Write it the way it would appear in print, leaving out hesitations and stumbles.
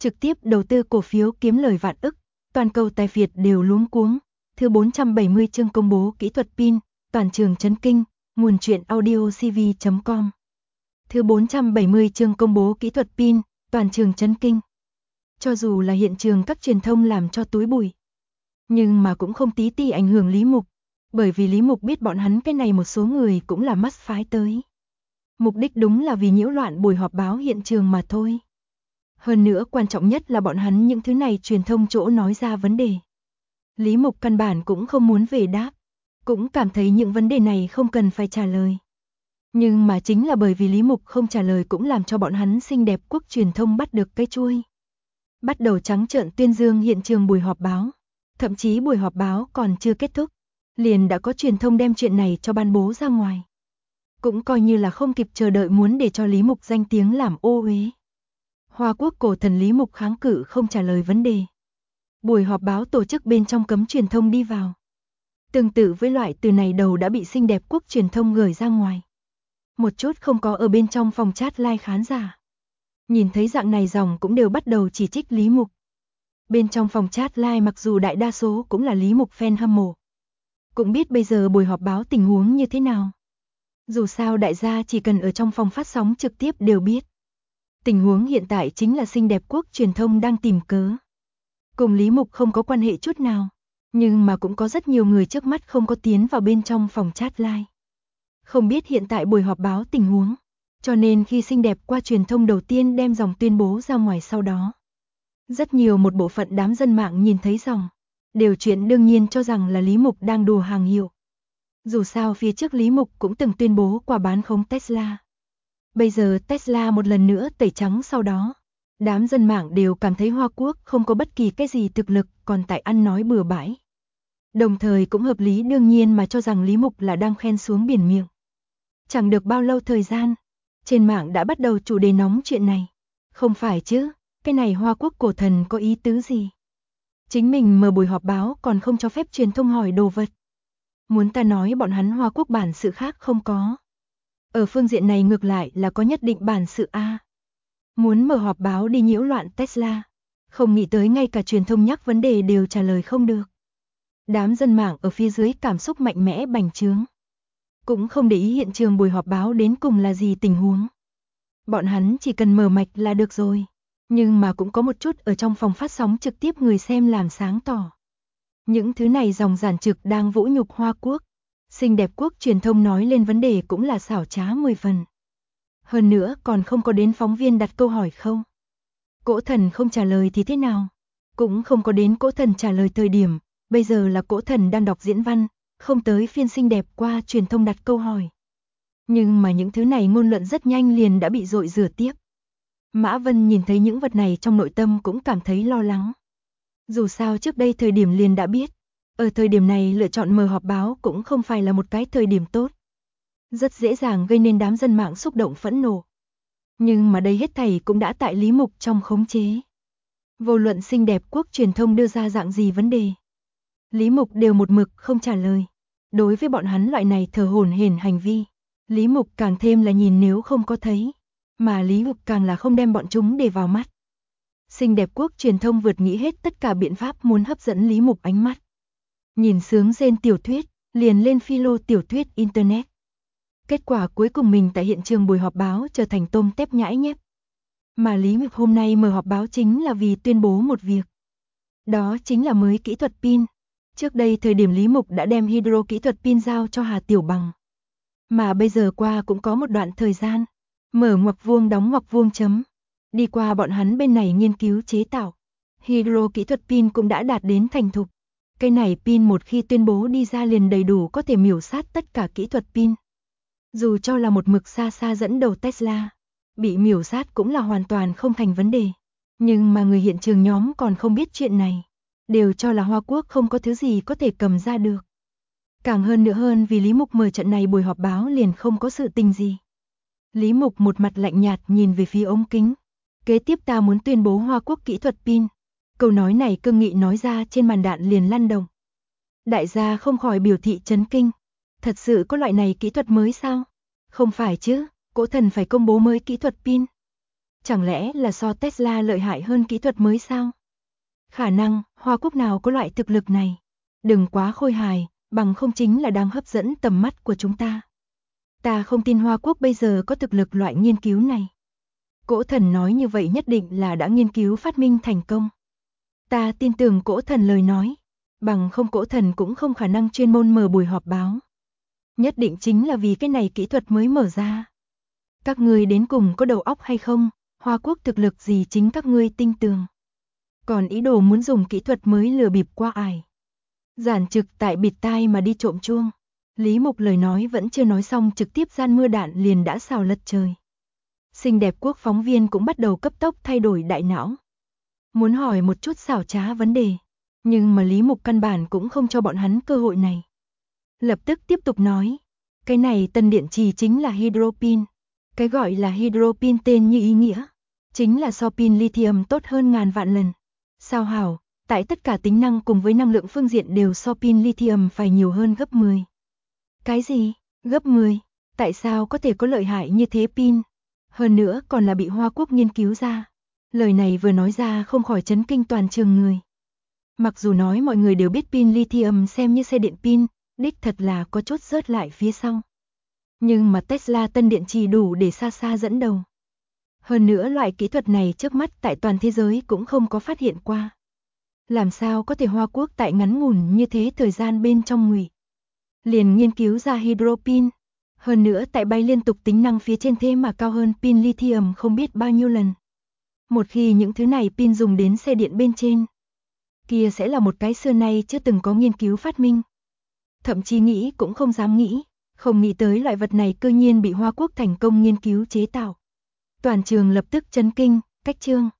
trực tiếp đầu tư cổ phiếu kiếm lời vạn ức, toàn cầu tài phiệt đều luống cuống. Thứ 470 chương công bố kỹ thuật pin, toàn trường chấn kinh, nguồn truyện audio cv.com. Thứ 470 chương công bố kỹ thuật pin, toàn trường chấn kinh. Cho dù là hiện trường các truyền thông làm cho túi bụi, nhưng mà cũng không tí ti ảnh hưởng Lý Mục, bởi vì Lý Mục biết bọn hắn cái này một số người cũng là mắt phái tới. Mục đích đúng là vì nhiễu loạn buổi họp báo hiện trường mà thôi. Hơn nữa quan trọng nhất là bọn hắn những thứ này truyền thông chỗ nói ra vấn đề. Lý Mục căn bản cũng không muốn về đáp, cũng cảm thấy những vấn đề này không cần phải trả lời. Nhưng mà chính là bởi vì Lý Mục không trả lời cũng làm cho bọn hắn xinh đẹp quốc truyền thông bắt được cái chuôi. Bắt đầu trắng trợn tuyên dương hiện trường buổi họp báo. Thậm chí buổi họp báo còn chưa kết thúc, liền đã có truyền thông đem chuyện này cho ban bố ra ngoài. Cũng coi như là không kịp chờ đợi muốn để cho Lý Mục danh tiếng làm ô uế. Hoa Quốc cổ thần Lý Mục kháng cự không trả lời vấn đề. Buổi họp báo tổ chức bên trong cấm truyền thông đi vào. Tương tự với loại từ này đầu đã bị xinh đẹp quốc truyền thông gửi ra ngoài. Một chút không có ở bên trong phòng chat live khán giả. Nhìn thấy dạng này dòng cũng đều bắt đầu chỉ trích Lý Mục. Bên trong phòng chat live mặc dù đại đa số cũng là Lý Mục fan hâm mộ. Cũng biết bây giờ buổi họp báo tình huống như thế nào. Dù sao đại gia chỉ cần ở trong phòng phát sóng trực tiếp đều biết. Tình huống hiện tại chính là xinh đẹp quốc truyền thông đang tìm cớ. Cùng Lý Mục không có quan hệ chút nào. Nhưng mà cũng có rất nhiều người trước mắt không có tiến vào bên trong phòng chat live. Không biết hiện tại buổi họp báo tình huống. Cho nên khi xinh đẹp qua truyền thông đầu tiên đem dòng tuyên bố ra ngoài sau đó. Rất nhiều một bộ phận đám dân mạng nhìn thấy dòng. Đều chuyện đương nhiên cho rằng là Lý Mục đang đùa hàng hiệu. Dù sao phía trước Lý Mục cũng từng tuyên bố qua bán khống Tesla. Bây giờ Tesla một lần nữa tẩy trắng sau đó. Đám dân mạng đều cảm thấy Hoa Quốc không có bất kỳ cái gì thực lực còn tại ăn nói bừa bãi. Đồng thời cũng hợp lý đương nhiên mà cho rằng Lý Mục là đang khen xuống biển miệng. Chẳng được bao lâu thời gian, trên mạng đã bắt đầu chủ đề nóng chuyện này. Không phải chứ, cái này Hoa Quốc cổ thần có ý tứ gì? Chính mình mở buổi họp báo còn không cho phép truyền thông hỏi đồ vật. Muốn ta nói bọn hắn Hoa Quốc bản sự khác không có. Ở phương diện này ngược lại là có nhất định bản sự a. Muốn mở họp báo đi nhiễu loạn Tesla. Không nghĩ tới ngay cả truyền thông nhắc vấn đề đều trả lời không được. Đám dân mạng ở phía dưới cảm xúc mạnh mẽ bành trướng. Cũng không để ý hiện trường buổi họp báo đến cùng là gì tình huống. Bọn hắn chỉ cần mở mạch là được rồi. Nhưng mà cũng có một chút ở trong phòng phát sóng trực tiếp người xem làm sáng tỏ. Những thứ này dòng giản trực đang vũ nhục Hoa Quốc. Xinh đẹp quốc truyền thông nói lên vấn đề cũng là xảo trá 10 phần. Hơn nữa còn không có đến phóng viên đặt câu hỏi không. Cỗ thần không trả lời thì thế nào? Cũng không có đến cỗ thần trả lời thời điểm. Bây giờ là cỗ thần đang đọc diễn văn. Không tới phiên xinh đẹp qua truyền thông đặt câu hỏi. Nhưng mà những thứ này ngôn luận rất nhanh liền đã bị dội rửa tiếp. Mã Vân nhìn thấy những vật này trong nội tâm cũng cảm thấy lo lắng. Dù sao trước đây thời điểm liền đã biết. Ở thời điểm này lựa chọn mở họp báo cũng không phải là một cái thời điểm tốt. Rất dễ dàng gây nên đám dân mạng xúc động phẫn nộ. Nhưng mà đây hết thảy cũng đã tại Lý Mục trong khống chế. Vô luận xinh đẹp quốc truyền thông đưa ra dạng gì vấn đề. Lý Mục đều một mực không trả lời. Đối với bọn hắn loại này thờ hổn hển hành vi. Lý Mục càng thêm là nhìn nếu không có thấy. Mà Lý Mục càng là không đem bọn chúng để vào mắt. Xinh đẹp quốc truyền thông vượt nghĩ hết tất cả biện pháp muốn hấp dẫn Lý Mục ánh mắt. Nhìn sướng rên tiểu thuyết, liền lên philo tiểu thuyết Internet. Kết quả cuối cùng mình tại hiện trường buổi họp báo trở thành tôm tép nhãi nhép. Mà Lý Mục hôm nay mở họp báo chính là vì tuyên bố một việc. Đó chính là mới kỹ thuật pin. Trước đây thời điểm Lý Mục đã đem hydro kỹ thuật pin giao cho Hà Tiểu Bằng. Mà bây giờ qua cũng có một đoạn thời gian. Mở ngoặc vuông đóng ngoặc vuông chấm. Đi qua bọn hắn bên này nghiên cứu chế tạo. Hydro kỹ thuật pin cũng đã đạt đến thành thục. Cái này pin một khi tuyên bố đi ra liền đầy đủ có thể miểu sát tất cả kỹ thuật pin. Dù cho là một mực xa xa dẫn đầu Tesla. Bị miểu sát cũng là hoàn toàn không thành vấn đề. Nhưng mà người hiện trường nhóm còn không biết chuyện này. Đều cho là Hoa Quốc không có thứ gì có thể cầm ra được. Càng hơn nữa hơn vì Lý Mục mở trận này buổi họp báo liền không có sự tình gì. Lý Mục một mặt lạnh nhạt nhìn về phía ống kính. Kế tiếp ta muốn tuyên bố Hoa Quốc kỹ thuật pin. Câu nói này cương nghị nói ra trên màn đạn liền lăn động. Đại gia không khỏi biểu thị chấn kinh. Thật sự có loại này kỹ thuật mới sao? Không phải chứ, cỗ thần phải công bố mới kỹ thuật pin. Chẳng lẽ là so Tesla lợi hại hơn kỹ thuật mới sao? Khả năng, Hoa Quốc nào có loại thực lực này? Đừng quá khôi hài, bằng không chính là đang hấp dẫn tầm mắt của chúng ta. Ta không tin Hoa Quốc bây giờ có thực lực loại nghiên cứu này. Cỗ thần nói như vậy nhất định là đã nghiên cứu phát minh thành công. Ta tin tưởng cỗ thần lời nói, bằng không cỗ thần cũng không khả năng chuyên môn mở buổi họp báo. Nhất định chính là vì cái này kỹ thuật mới mở ra. Các ngươi đến cùng có đầu óc hay không, Hoa Quốc thực lực gì chính các ngươi tin tưởng. Còn ý đồ muốn dùng kỹ thuật mới lừa bịp qua ải. Giản trực tại bịt tai mà đi trộm chuông. Lý Mục lời nói vẫn chưa nói xong trực tiếp gian mưa đạn liền đã xào lật trời. Xinh đẹp quốc phóng viên cũng bắt đầu cấp tốc thay đổi đại não. Muốn hỏi một chút xảo trá vấn đề, nhưng mà Lý Mục căn bản cũng không cho bọn hắn cơ hội này. Lập tức tiếp tục nói, cái này tân điện trì chính là hydropin. Cái gọi là hydropin tên như ý nghĩa, chính là so pin lithium tốt hơn ngàn vạn lần. Sao hảo, tại tất cả tính năng cùng với năng lượng phương diện đều so pin lithium phải nhiều hơn gấp 10. Cái gì? Gấp 10? Tại sao có thể có lợi hại như thế pin? Hơn nữa còn là bị Hoa Quốc nghiên cứu ra. Lời này vừa nói ra không khỏi chấn kinh toàn trường người. Mặc dù nói mọi người đều biết pin lithium xem như xe điện pin, đích thật là có chút rớt lại phía sau. Nhưng mà Tesla tân điện trì đủ để xa xa dẫn đầu. Hơn nữa loại kỹ thuật này trước mắt tại toàn thế giới cũng không có phát hiện qua. Làm sao có thể Hoa Quốc tại ngắn ngủn như thế thời gian bên trong ngụy liền nghiên cứu ra hydropin. Hơn nữa tại bay liên tục tính năng phía trên thế mà cao hơn pin lithium không biết bao nhiêu lần. Một khi những thứ này pin dùng đến xe điện bên trên, kia sẽ là một cái xưa nay chưa từng có nghiên cứu phát minh. Thậm chí nghĩ cũng không dám nghĩ, không nghĩ tới loại vật này cư nhiên bị Hoa Quốc thành công nghiên cứu chế tạo. Toàn trường lập tức chấn kinh, cách chương.